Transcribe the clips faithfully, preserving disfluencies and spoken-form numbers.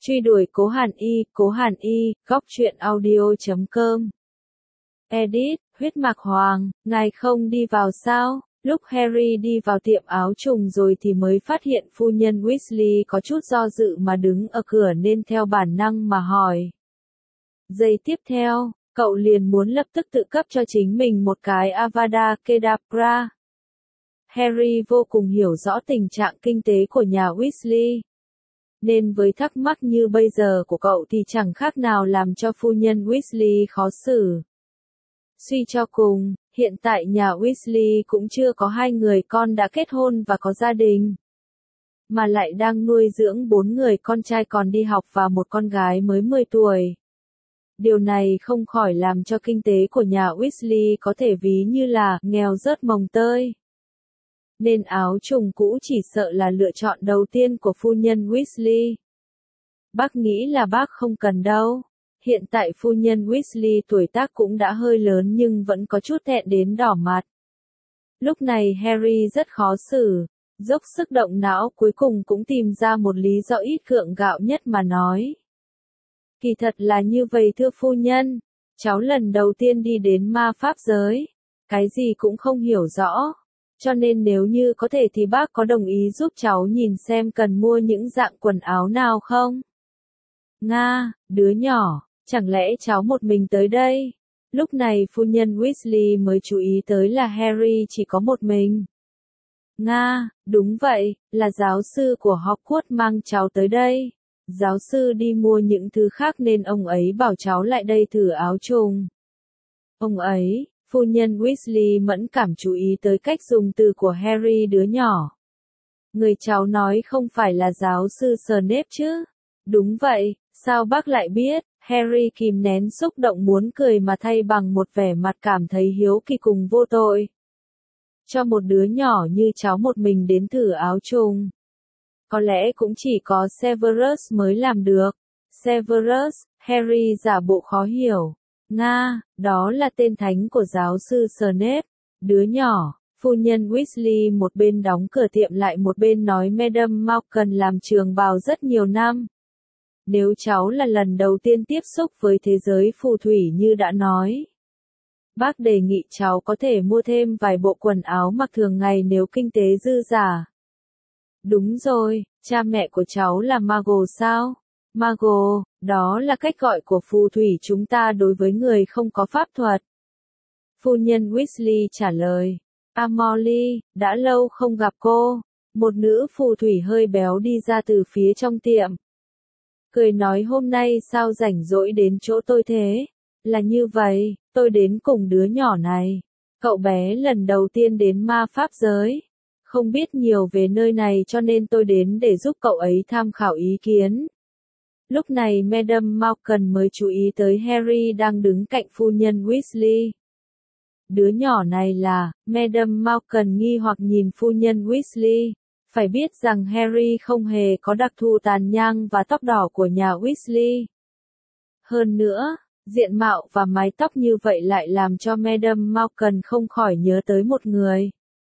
Truy đuổi Cố Hàn Y, Cố Hàn Y, góc truyện audio chấm com. Edit, huyết mạch hoàng, ngài không đi vào sao? Lúc Harry đi vào tiệm áo trùng rồi thì mới phát hiện phu nhân Weasley có chút do dự mà đứng ở cửa nên theo bản năng mà hỏi. Giây tiếp theo, cậu liền muốn lập tức tự cấp cho chính mình một cái Avada Kedavra. Harry vô cùng hiểu rõ tình trạng kinh tế của nhà Weasley. Nên với thắc mắc như bây giờ của cậu thì chẳng khác nào làm cho phu nhân Weasley khó xử. Suy cho cùng, hiện tại nhà Weasley cũng chưa có hai người con đã kết hôn và có gia đình. Mà lại đang nuôi dưỡng bốn người con trai còn đi học và một con gái mới mười tuổi. Điều này không khỏi làm cho kinh tế của nhà Weasley có thể ví như là nghèo rớt mồng tơi. Nên áo trùng cũ chỉ sợ là lựa chọn đầu tiên của phu nhân Weasley. Bác nghĩ là bác không cần đâu. Hiện tại phu nhân Weasley tuổi tác cũng đã hơi lớn nhưng vẫn có chút thẹn đến đỏ mặt. Lúc này Harry rất khó xử, dốc sức động não cuối cùng cũng tìm ra một lý do ít gượng gạo nhất mà nói. Kỳ thật là như vậy thưa phu nhân, cháu lần đầu tiên đi đến ma pháp giới, cái gì cũng không hiểu rõ. Cho nên nếu như có thể thì bác có đồng ý giúp cháu nhìn xem cần mua những dạng quần áo nào không? Nga, đứa nhỏ, chẳng lẽ cháu một mình tới đây? Lúc này phu nhân Weasley mới chú ý tới là Harry chỉ có một mình. Nga, đúng vậy, là giáo sư của Hogwarts mang cháu tới đây. Giáo sư đi mua những thứ khác nên ông ấy bảo cháu lại đây thử áo trùng. Ông ấy... Phu nhân Weasley mẫn cảm chú ý tới cách dùng từ của Harry đứa nhỏ. Người cháu nói không phải là giáo sư Snape chứ? Đúng vậy, sao bác lại biết? Harry kìm nén xúc động muốn cười mà thay bằng một vẻ mặt cảm thấy hiếu kỳ cùng vô tội. Cho một đứa nhỏ như cháu một mình đến thử áo trùng. Có lẽ cũng chỉ có Severus mới làm được. Severus, Harry giả bộ khó hiểu. Nga, đó là tên thánh của giáo sư Snape. Đứa nhỏ, phu nhân Weasley một bên đóng cửa tiệm lại một bên nói Madame Malkin làm trường bào rất nhiều năm. Nếu cháu là lần đầu tiên tiếp xúc với thế giới phù thủy như đã nói. Bác đề nghị cháu có thể mua thêm vài bộ quần áo mặc thường ngày nếu kinh tế dư giả. Đúng rồi, cha mẹ của cháu là Mago sao? Mago, đó là cách gọi của phù thủy chúng ta đối với người không có pháp thuật. Phu nhân Weasley trả lời. À Molly, đã lâu không gặp cô. Một nữ phù thủy hơi béo đi ra từ phía trong tiệm. Cười nói hôm nay sao rảnh rỗi đến chỗ tôi thế? Là như vậy, tôi đến cùng đứa nhỏ này. Cậu bé lần đầu tiên đến ma pháp giới. Không biết nhiều về nơi này cho nên tôi đến để giúp cậu ấy tham khảo ý kiến. Lúc này Madame Malkin mới chú ý tới Harry đang đứng cạnh phu nhân Weasley. Đứa nhỏ này là, Madame Malkin nghi hoặc nhìn phu nhân Weasley. Phải biết rằng Harry không hề có đặc thù tàn nhang và tóc đỏ của nhà Weasley. Hơn nữa, diện mạo và mái tóc như vậy lại làm cho Madame Malkin không khỏi nhớ tới một người.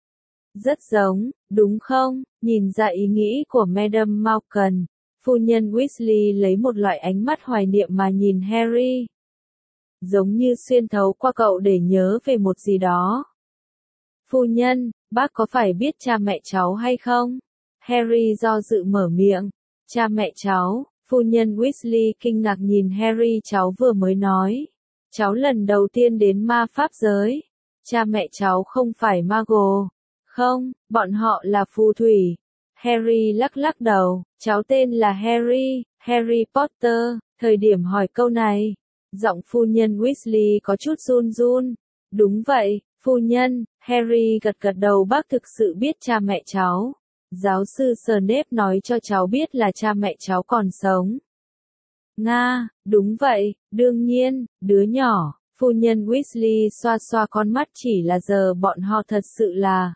Rất giống, đúng không? Nhìn ra ý nghĩ của Madame Malkin. Phu nhân Weasley lấy một loại ánh mắt hoài niệm mà nhìn Harry. Giống như xuyên thấu qua cậu để nhớ về một gì đó. Phu nhân, bác có phải biết cha mẹ cháu hay không? Harry do dự mở miệng. Cha mẹ cháu, phu nhân Weasley kinh ngạc nhìn Harry cháu vừa mới nói. Cháu lần đầu tiên đến ma pháp giới. Cha mẹ cháu không phải Mago. Không, bọn họ là phù thủy. Harry lắc lắc đầu, cháu tên là Harry, Harry Potter, thời điểm hỏi câu này. Giọng phu nhân Weasley có chút run run. Đúng vậy, phu nhân, Harry gật gật đầu bác thực sự biết cha mẹ cháu. Giáo sư Snape nói cho cháu biết là cha mẹ cháu còn sống. Nga, đúng vậy, đương nhiên, đứa nhỏ, phu nhân Weasley xoa xoa con mắt chỉ là giờ bọn họ thật sự là...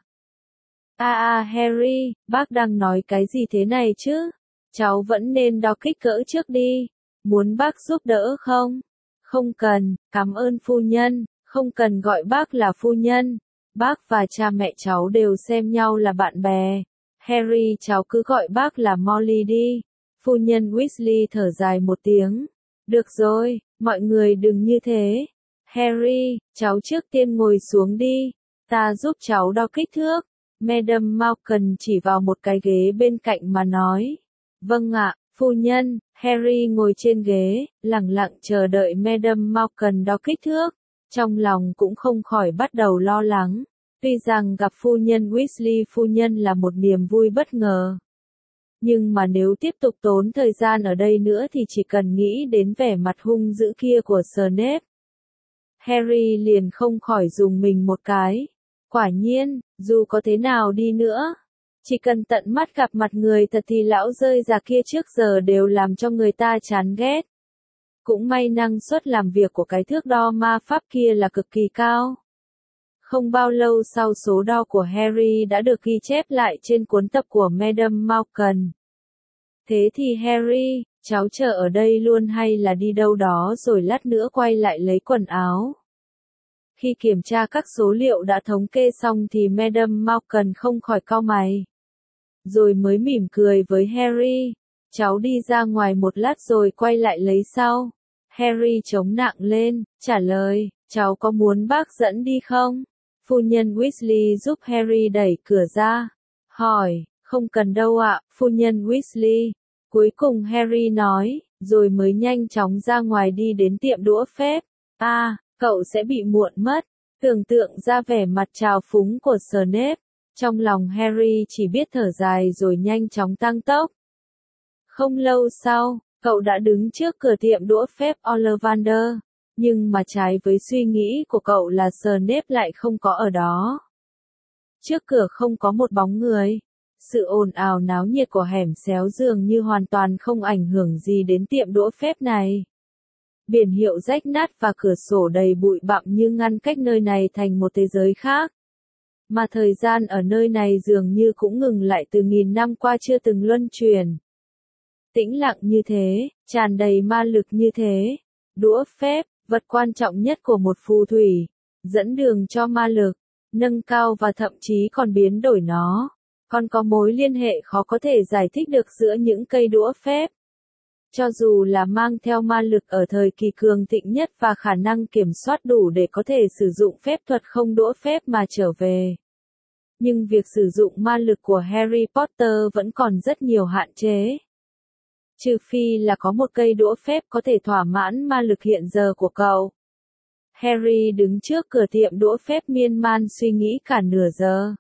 À à Harry, bác đang nói cái gì thế này chứ? Cháu vẫn nên đo kích cỡ trước đi. Muốn bác giúp đỡ không? Không cần, cảm ơn phu nhân, không cần gọi bác là phu nhân. Bác và cha mẹ cháu đều xem nhau là bạn bè. Harry cháu cứ gọi bác là Molly đi. Phu nhân Weasley thở dài một tiếng. Được rồi, mọi người đừng như thế. Harry, cháu trước tiên ngồi xuống đi. Ta giúp cháu đo kích thước. Madame Malkin chỉ vào một cái ghế bên cạnh mà nói. Vâng ạ, phu nhân. Harry ngồi trên ghế, lặng lặng chờ đợi Madame Malkin đo kích thước. Trong lòng cũng không khỏi bắt đầu lo lắng. Tuy rằng gặp phu nhân Weasley phu nhân là một niềm vui bất ngờ. Nhưng mà nếu tiếp tục tốn thời gian ở đây nữa thì chỉ cần nghĩ đến vẻ mặt hung dữ kia của Snape. Harry liền không khỏi dùng mình một cái. Quả nhiên, dù có thế nào đi nữa, chỉ cần tận mắt gặp mặt người thật thì lão rơi già kia trước giờ đều làm cho người ta chán ghét. Cũng may năng suất làm việc của cái thước đo ma pháp kia là cực kỳ cao. Không bao lâu sau số đo của Harry đã được ghi chép lại trên cuốn tập của Madame Malkin. Thế thì Harry, cháu chờ ở đây luôn hay là đi đâu đó rồi lát nữa quay lại lấy quần áo? Khi kiểm tra các số liệu đã thống kê xong thì Madame Malkin không khỏi cau mày. Rồi mới mỉm cười với Harry. Cháu đi ra ngoài một lát rồi quay lại lấy sau. Harry chống nặng lên, trả lời, cháu có muốn bác dẫn đi không? Phu nhân Weasley giúp Harry đẩy cửa ra. Hỏi, không cần đâu ạ, phu nhân Weasley. Cuối cùng Harry nói, rồi mới nhanh chóng ra ngoài đi đến tiệm đũa phép. À, cậu sẽ bị muộn mất. Tưởng tượng ra vẻ mặt trào phúng của Snape. Trong lòng Harry chỉ biết thở dài rồi nhanh chóng tăng tốc. Không lâu sau, cậu đã đứng trước cửa tiệm đũa phép Ollivander. Nhưng mà trái với suy nghĩ của cậu là Snape lại không có ở đó. Trước cửa không có một bóng người. Sự ồn ào náo nhiệt của hẻm xéo dường như hoàn toàn không ảnh hưởng gì đến tiệm đũa phép này. Biển hiệu rách nát và cửa sổ đầy bụi bặm như ngăn cách nơi này thành một thế giới khác. Mà thời gian ở nơi này dường như cũng ngừng lại từ nghìn năm qua chưa từng luân chuyển. Tĩnh lặng như thế, tràn đầy ma lực như thế. Đũa phép, vật quan trọng nhất của một phù thủy, dẫn đường cho ma lực, nâng cao và thậm chí còn biến đổi nó. Còn có mối liên hệ khó có thể giải thích được giữa những cây đũa phép. Cho dù là mang theo ma lực ở thời kỳ cường thịnh nhất và khả năng kiểm soát đủ để có thể sử dụng phép thuật không đũa phép mà trở về. Nhưng việc sử dụng ma lực của Harry Potter vẫn còn rất nhiều hạn chế. Trừ phi là có một cây đũa phép có thể thỏa mãn ma lực hiện giờ của cậu. Harry đứng trước cửa tiệm đũa phép miên man suy nghĩ cả nửa giờ.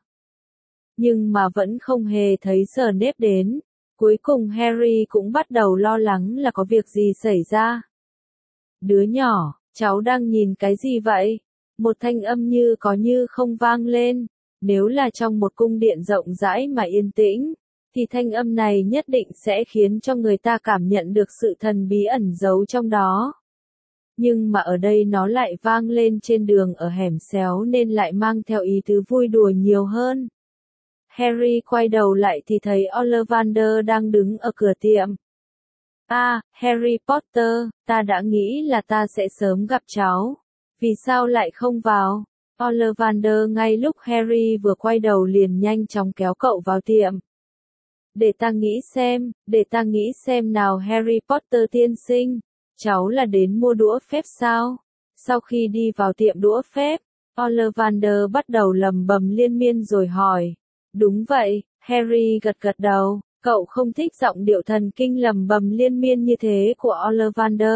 Nhưng mà vẫn không hề thấy Snape đến. Cuối cùng Harry cũng bắt đầu lo lắng là có việc gì xảy ra. Đứa nhỏ, cháu đang nhìn cái gì vậy? Một thanh âm như có như không vang lên. Nếu là trong một cung điện rộng rãi mà yên tĩnh, thì thanh âm này nhất định sẽ khiến cho người ta cảm nhận được sự thần bí ẩn giấu trong đó. Nhưng mà ở đây nó lại vang lên trên đường ở hẻm xéo nên lại mang theo ý tứ vui đùa nhiều hơn. Harry quay đầu lại thì thấy Ollivander đang đứng ở cửa tiệm. À, Harry Potter, ta đã nghĩ là ta sẽ sớm gặp cháu. Vì sao lại không vào? Ollivander ngay lúc Harry vừa quay đầu liền nhanh chóng kéo cậu vào tiệm. Để ta nghĩ xem, để ta nghĩ xem nào Harry Potter tiên sinh. Cháu là đến mua đũa phép sao? Sau khi đi vào tiệm đũa phép, Ollivander bắt đầu lầm bầm liên miên rồi hỏi. Đúng vậy, Harry gật gật đầu, cậu không thích giọng điệu thần kinh lầm bầm liên miên như thế của Ollivander.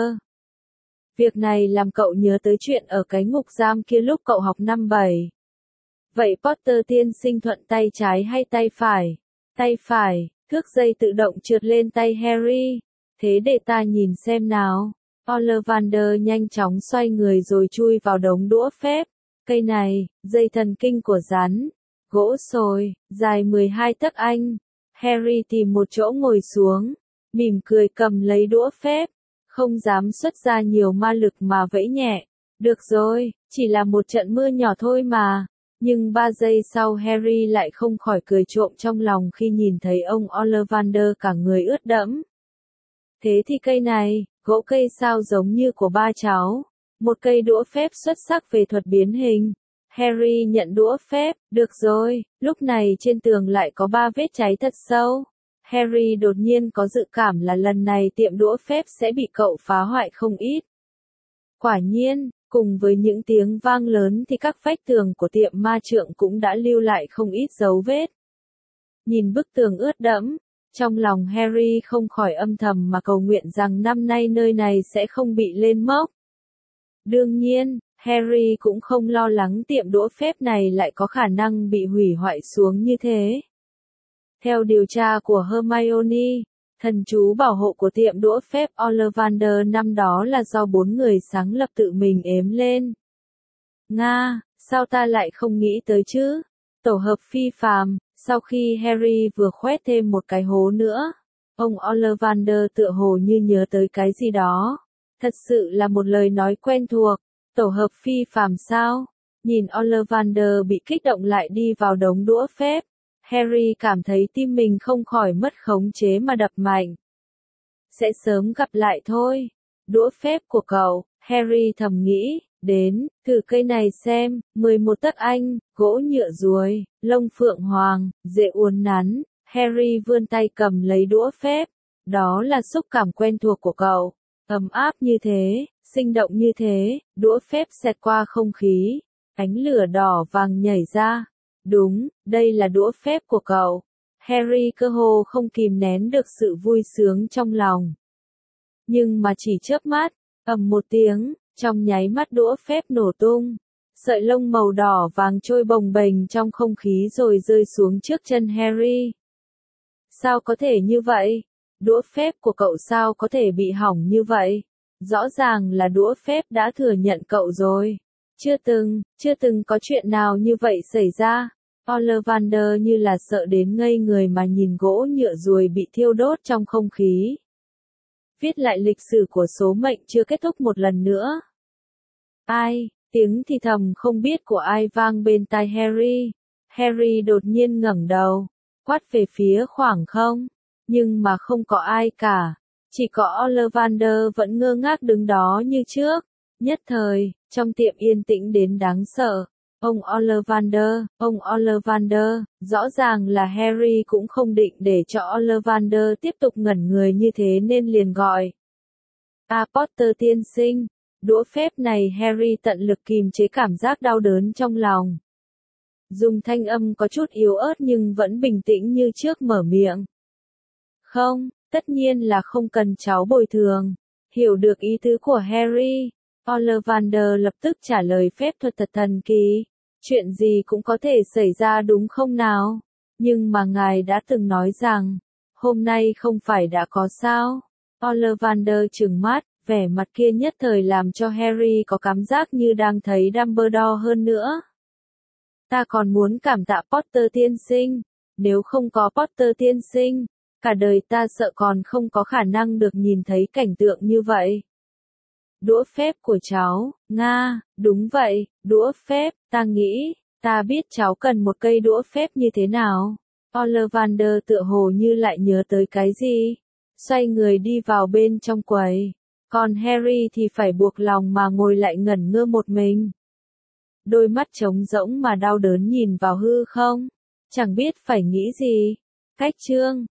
Việc này làm cậu nhớ tới chuyện ở cái ngục giam kia lúc cậu học năm bảy. Vậy Potter tiên sinh thuận tay trái hay tay phải? Tay phải, thước dây tự động trượt lên tay Harry. Thế để ta nhìn xem nào. Ollivander nhanh chóng xoay người rồi chui vào đống đũa phép. Cây này, dây thần kinh của rắn. Gỗ sồi, dài mười hai tấc anh. Harry tìm một chỗ ngồi xuống, mỉm cười cầm lấy đũa phép, không dám xuất ra nhiều ma lực mà vẫy nhẹ. Được rồi, chỉ là một trận mưa nhỏ thôi mà. Nhưng ba giây sau Harry lại không khỏi cười trộm trong lòng khi nhìn thấy ông Ollivander cả người ướt đẫm. Thế thì cây này, gỗ cây sao giống như của ba cháu. Một cây đũa phép xuất sắc về thuật biến hình. Harry nhận đũa phép, được rồi, lúc này trên tường lại có ba vết cháy thật sâu. Harry đột nhiên có dự cảm là lần này tiệm đũa phép sẽ bị cậu phá hoại không ít. Quả nhiên, cùng với những tiếng vang lớn thì các vách tường của tiệm ma trượng cũng đã lưu lại không ít dấu vết. Nhìn bức tường ướt đẫm, trong lòng Harry không khỏi âm thầm mà cầu nguyện rằng năm nay nơi này sẽ không bị lên mốc. Đương nhiên, Harry cũng không lo lắng tiệm đũa phép này lại có khả năng bị hủy hoại xuống như thế. Theo điều tra của Hermione, thần chú bảo hộ của tiệm đũa phép Ollivander năm đó là do bốn người sáng lập tự mình ếm lên. Nga, sao ta lại không nghĩ tới chứ? Tổ hợp phi phàm, sau khi Harry vừa khoét thêm một cái hố nữa, ông Ollivander tựa hồ như nhớ tới cái gì đó. Thật sự là một lời nói quen thuộc, tổ hợp phi phàm sao? Nhìn Ollivander bị kích động lại đi vào đống đũa phép, Harry cảm thấy tim mình không khỏi mất khống chế mà đập mạnh. Sẽ sớm gặp lại thôi. Đũa phép của cậu, Harry thầm nghĩ, đến, thử cây này xem, mười một tấc anh, gỗ nhựa ruồi, lông phượng hoàng, dễ uốn nắn. Harry vươn tay cầm lấy đũa phép. Đó là xúc cảm quen thuộc của cậu. Ấm áp như thế, sinh động như thế, đũa phép xẹt qua không khí. Ánh lửa đỏ vàng nhảy ra. Đúng, đây là đũa phép của cậu. Harry cơ hồ không kìm nén được sự vui sướng trong lòng. Nhưng mà chỉ chớp mắt, ầm một tiếng, trong nháy mắt đũa phép nổ tung. Sợi lông màu đỏ vàng trôi bồng bềnh trong không khí rồi rơi xuống trước chân Harry. Sao có thể như vậy? Đũa phép của cậu sao có thể bị hỏng như vậy? Rõ ràng là đũa phép đã thừa nhận cậu rồi. Chưa từng, chưa từng có chuyện nào như vậy xảy ra. Ollivander như là sợ đến ngây người mà nhìn gỗ nhựa ruồi bị thiêu đốt trong không khí. Viết lại lịch sử của số mệnh chưa kết thúc một lần nữa. Ai, tiếng thì thầm không biết của ai vang bên tai Harry. Harry đột nhiên ngẩng đầu, quát về phía khoảng không, nhưng mà không có ai cả. Chỉ có Ollivander vẫn ngơ ngác đứng đó như trước. Nhất thời, trong tiệm yên tĩnh đến đáng sợ. Ông Ollivander, ông Ollivander, rõ ràng là Harry cũng không định để cho Ollivander tiếp tục ngẩn người như thế nên liền gọi. À Potter tiên sinh, đũa phép này Harry tận lực kìm chế cảm giác đau đớn trong lòng. Dùng thanh âm có chút yếu ớt nhưng vẫn bình tĩnh như trước mở miệng. Không, tất nhiên là không cần cháu bồi thường. Hiểu được ý tứ của Harry, Ollivander lập tức trả lời phép thuật thật thần kỳ. Chuyện gì cũng có thể xảy ra đúng không nào? Nhưng mà ngài đã từng nói rằng, hôm nay không phải đã có sao? Ollivander trừng mắt, vẻ mặt kia nhất thời làm cho Harry có cảm giác như đang thấy Dumbledore hơn nữa. Ta còn muốn cảm tạ Potter tiên sinh, nếu không có Potter tiên sinh, cả đời ta sợ còn không có khả năng được nhìn thấy cảnh tượng như vậy. Đũa phép của cháu, Nga, đúng vậy, đũa phép, ta nghĩ, ta biết cháu cần một cây đũa phép như thế nào. Ollivander tựa hồ như lại nhớ tới cái gì, xoay người đi vào bên trong quầy, còn Harry thì phải buộc lòng mà ngồi lại ngẩn ngơ một mình. Đôi mắt trống rỗng mà đau đớn nhìn vào hư không, chẳng biết phải nghĩ gì. Cách chương